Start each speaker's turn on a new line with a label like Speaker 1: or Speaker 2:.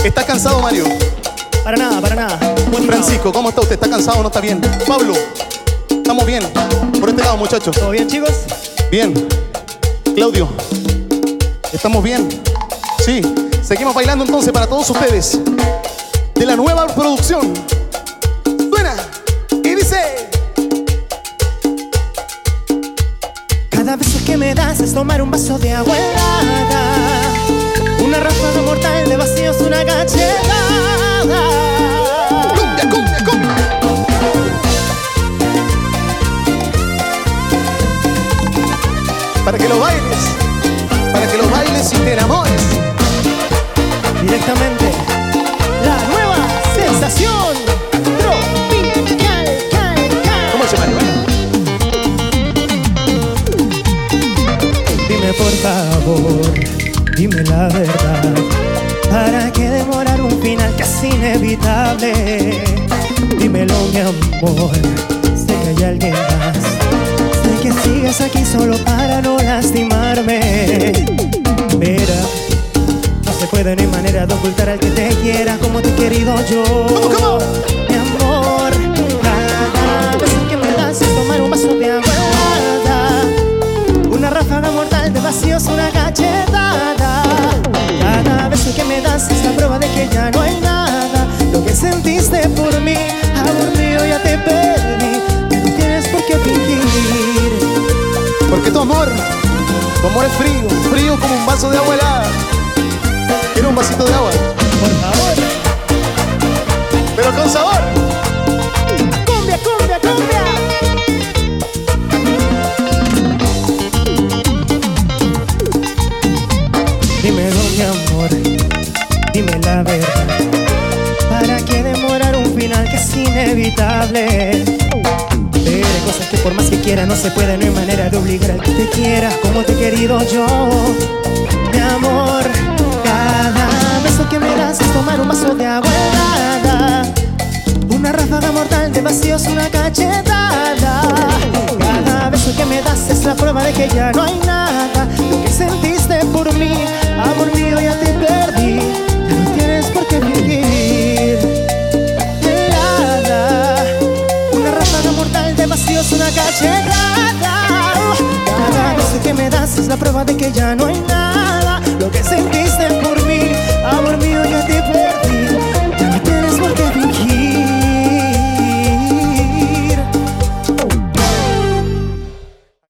Speaker 1: ¿Está cansado, Mario?
Speaker 2: Para nada, para nada.
Speaker 1: Francisco, ¿cómo está usted? ¿Está cansado o no está bien? Pablo, estamos bien. Por este lado, muchachos.
Speaker 2: ¿Todo bien, chicos?
Speaker 1: Bien. Claudio, ¿estamos bien? Sí. Seguimos bailando entonces para todos ustedes de la nueva producción. Suena y dice:
Speaker 2: cada beso que me das es tomar un vaso de agua helada, una ráfaga mortal de vacíos, una cachetada.
Speaker 1: ¡Cumbia, cumbia, cumbia! Para que lo bailes y te enamores.
Speaker 2: Directamente, la nueva sensación tropical.
Speaker 1: ¿Cómo se llama?
Speaker 2: Dime por favor, dime la verdad, ¿para qué demorar un final casi inevitable? Dímelo, mi amor, sé que hay alguien más, sé que sigues aquí solo para no lastimarme. Mira, no se puede, no hay manera de ocultar al que te quiera como te he querido yo.
Speaker 1: ¿Cómo?
Speaker 2: Mi amor, cada vez que me das es tomar un vaso de agua helada, una ráfaga mortal de vacíos, una cachetada. Cada beso que me das es la prueba de que ya no hay nada. Lo que sentiste por mí, amor mío, ya te perdí. Ya no tienes por qué fingir.
Speaker 1: Porque tu amor es frío, frío como un vaso de agua helada. Quiero un vasito de agua,
Speaker 2: Por favor,
Speaker 1: pero con sabor.
Speaker 2: cumbia, cumbia, cumbia. Dímelo, mi amor, dime la verdad, ¿para qué demorar un final que es inevitable? Pero hay cosas que por más que quiera no se puede, no hay manera de obligar al que te quiera como te he querido yo. Mi amor, cada beso que me das es tomar un vaso de agua helada, una ráfaga mortal de vacíos, una cachetada. Cada beso que me das es la prueba de que ya no hay nada. Lo que sentiste por mí, amor mío, ya te perdí. Ya no tienes por qué fingir nada. Una ráfaga mortal de vacíos, una cachetada. Cada beso que me das es la prueba de que ya no hay nada. Lo que